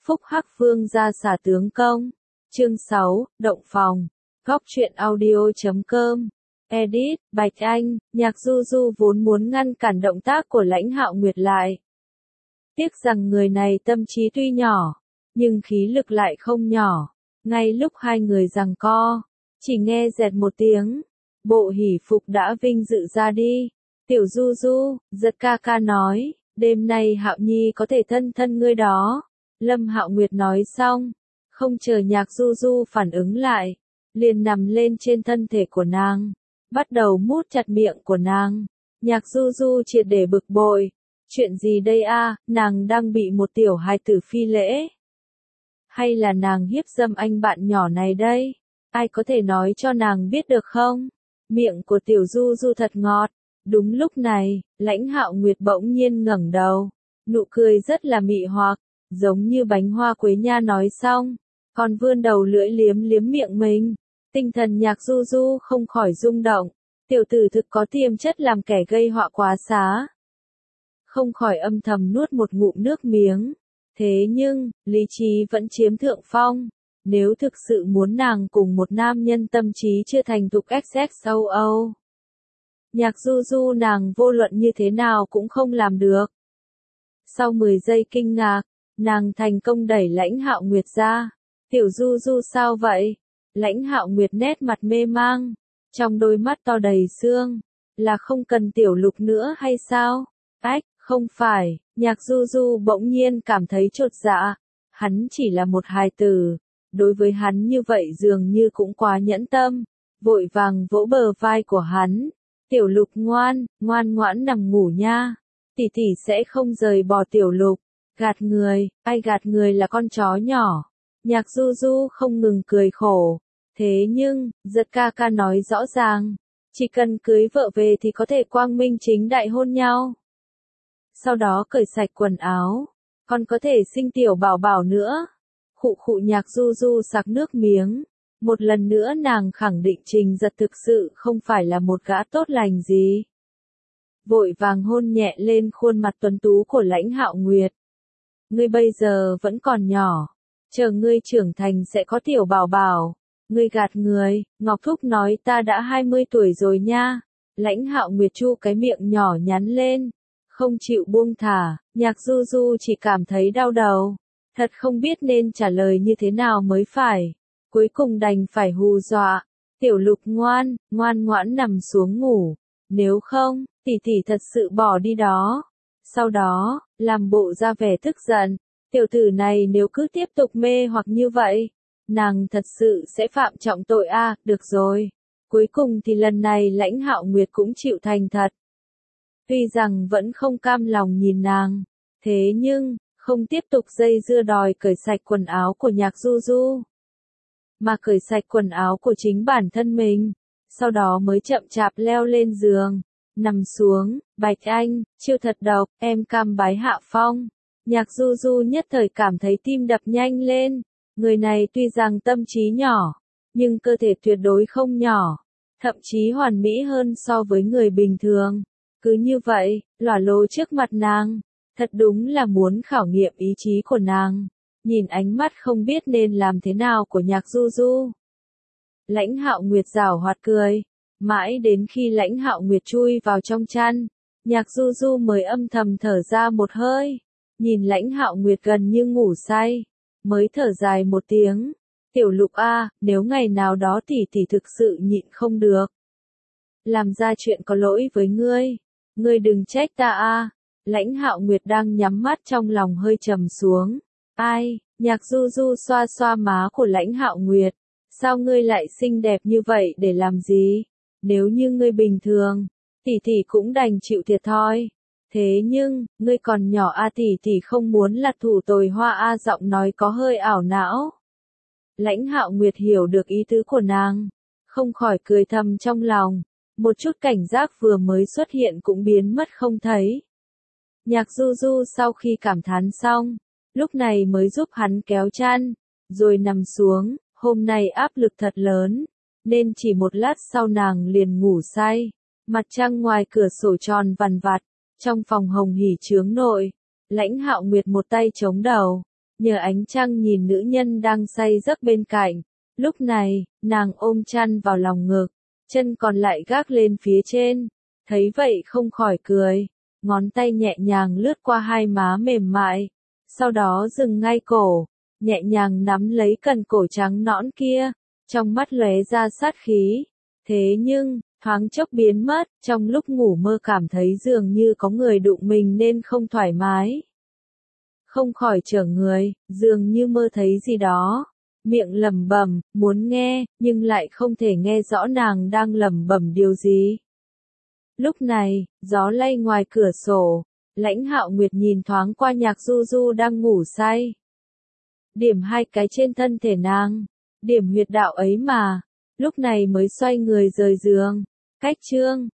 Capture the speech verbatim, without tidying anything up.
Phúc Hắc Vương ra xả tướng công. Chương sáu, Động phòng. Góc truyện audio chấm com. Edit, Bạch Anh. Nhạc Du Du vốn muốn ngăn cản động tác của Lãnh Hạo Nguyệt lại. Tiếc rằng người này tâm trí tuy nhỏ, nhưng khí lực lại không nhỏ. Ngay lúc hai người giằng co, chỉ nghe dẹt một tiếng, bộ hỷ phục đã vinh dự ra đi. Tiểu Du Du, giật ca ca nói, đêm nay Hạo Nhi có thể thân thân ngươi đó. Lâm Hạo Nguyệt nói xong, không chờ Nhạc Du Du phản ứng lại, liền nằm lên trên thân thể của nàng, bắt đầu mút chặt miệng của nàng. Nhạc Du Du triệt để bực bội. Chuyện gì đây a, nàng đang bị một tiểu hài tử phi lễ? Hay là nàng hiếp dâm anh bạn nhỏ này đây? Ai có thể nói cho nàng biết được không? Miệng của tiểu Du Du thật ngọt. Đúng lúc này, Lãnh Hạo Nguyệt bỗng nhiên ngẩng đầu, nụ cười rất là mị hoặc, giống như bánh hoa quế nha nói xong, còn vươn đầu lưỡi liếm liếm miệng mình. Tinh thần Nhạc Du Du không khỏi rung động, tiểu tử thực có tiềm chất làm kẻ gây họa quá xá. Không khỏi âm thầm nuốt một ngụm nước miếng. Thế nhưng, lý trí vẫn chiếm thượng phong. Nếu thực sự muốn nàng cùng một nam nhân tâm trí chưa thành thục ích ích o o, Nhạc Du Du nàng vô luận như thế nào cũng không làm được. Sau mười giây kinh ngạc, nàng thành công đẩy Lãnh Hạo Nguyệt ra. Tiểu Du Du sao vậy? Lãnh Hạo Nguyệt nét mặt mê mang, trong đôi mắt to đầy sương, là không cần tiểu lục nữa hay sao? Ách, không phải. Nhạc Du Du bỗng nhiên cảm thấy chột dạ. Hắn chỉ là một hài tử, đối với hắn như vậy dường như cũng quá nhẫn tâm. Vội vàng vỗ bờ vai của hắn. Tiểu lục ngoan, ngoan ngoãn nằm ngủ nha. Tỷ tỷ sẽ không rời bỏ tiểu lục. Gạt người, ai gạt người là con chó nhỏ. Nhạc Du Du không ngừng cười khổ. Thế nhưng, giật ca ca nói rõ ràng, chỉ cần cưới vợ về thì có thể quang minh chính đại hôn nhau. Sau đó cởi sạch quần áo, còn có thể sinh tiểu bảo bảo nữa. Khụ khụ. Nhạc Du Du sặc nước miếng. Một lần nữa nàng khẳng định Trình Giật thực sự không phải là một gã tốt lành gì. Vội vàng hôn nhẹ lên khuôn mặt tuấn tú của Lãnh Hạo Nguyệt. Ngươi bây giờ vẫn còn nhỏ, chờ ngươi trưởng thành sẽ có tiểu bảo bảo. Ngươi gạt người, Ngọc Thúc nói ta đã hai mươi tuổi rồi nha. Lãnh Hạo Nguyệt chu cái miệng nhỏ nhắn lên, không chịu buông thả. Nhạc Du Du chỉ cảm thấy đau đầu, thật không biết nên trả lời như thế nào mới phải. Cuối cùng đành phải hù dọa, tiểu lục ngoan, ngoan ngoãn nằm xuống ngủ, nếu không, tỷ tỷ thật sự bỏ đi đó. Sau đó, làm bộ ra vẻ tức giận, tiểu tử này nếu cứ tiếp tục mê hoặc như vậy, nàng thật sự sẽ phạm trọng tội a. À, được rồi. Cuối cùng thì lần này Lãnh Hạo Nguyệt cũng chịu thành thật. Tuy rằng vẫn không cam lòng nhìn nàng, thế nhưng, không tiếp tục dây dưa đòi cởi sạch quần áo của Nhạc Du Du, mà cởi sạch quần áo của chính bản thân mình, sau đó mới chậm chạp leo lên giường, nằm xuống. Bạch Anh, chiêu thật độc, em cam bái hạ phong. Nhạc Du Du nhất thời cảm thấy tim đập nhanh lên. Người này tuy rằng tâm trí nhỏ, nhưng cơ thể tuyệt đối không nhỏ, thậm chí hoàn mỹ hơn so với người bình thường. Cứ như vậy, lỏa lồ trước mặt nàng, thật đúng là muốn khảo nghiệm ý chí của nàng. Nhìn ánh mắt không biết nên làm thế nào của Nhạc Du Du, Lãnh Hạo Nguyệt giảo hoạt cười. Mãi đến khi Lãnh Hạo Nguyệt chui vào trong chăn, Nhạc Du Du mới âm thầm thở ra một hơi. Nhìn Lãnh Hạo Nguyệt gần như ngủ say, mới thở dài một tiếng. Tiểu lục a, nếu ngày nào đó tỷ tỷ thực sự nhịn không được, làm ra chuyện có lỗi với ngươi, ngươi đừng trách ta a. Lãnh Hạo Nguyệt đang nhắm mắt trong lòng hơi trầm xuống. Ai? Nhạc Du Du xoa xoa má của Lãnh Hạo Nguyệt. Sao ngươi lại xinh đẹp như vậy để làm gì? Nếu như ngươi bình thường, tỷ tỷ cũng đành chịu thiệt thòi. Thế nhưng, ngươi còn nhỏ a, tỷ tỷ không muốn là thủ tồi hoa a. Giọng nói có hơi ảo não. Lãnh Hạo Nguyệt hiểu được ý tứ của nàng, không khỏi cười thầm trong lòng. Một chút cảnh giác vừa mới xuất hiện cũng biến mất không thấy. Nhạc Du Du sau khi cảm thán xong, lúc này mới giúp hắn kéo chăn, rồi nằm xuống. Hôm nay áp lực thật lớn, nên chỉ một lát sau nàng liền ngủ say. Mặt trăng ngoài cửa sổ tròn vằn vặt, trong phòng hồng hỉ chướng nội. Lãnh Hạo Nguyệt một tay chống đầu, nhờ ánh trăng nhìn nữ nhân đang say giấc bên cạnh. Lúc này, nàng ôm chăn vào lòng ngực, chân còn lại gác lên phía trên, thấy vậy không khỏi cười, ngón tay nhẹ nhàng lướt qua hai má mềm mại, sau đó dừng ngay cổ, nhẹ nhàng nắm lấy cần cổ trắng nõn kia, trong mắt lóe ra sát khí. Thế nhưng, thoáng chốc biến mất, trong lúc ngủ mơ cảm thấy dường như có người đụng mình nên không thoải mái. Không khỏi trở người, dường như mơ thấy gì đó. Miệng lẩm bẩm, muốn nghe, nhưng lại không thể nghe rõ nàng đang lẩm bẩm điều gì. Lúc này, gió lay ngoài cửa sổ, Lãnh Hạo Nguyệt nhìn thoáng qua Nhạc Du Du đang ngủ say. Điểm hai cái trên thân thể nàng, điểm huyệt đạo ấy mà, lúc này mới xoay người rời giường. Cách chương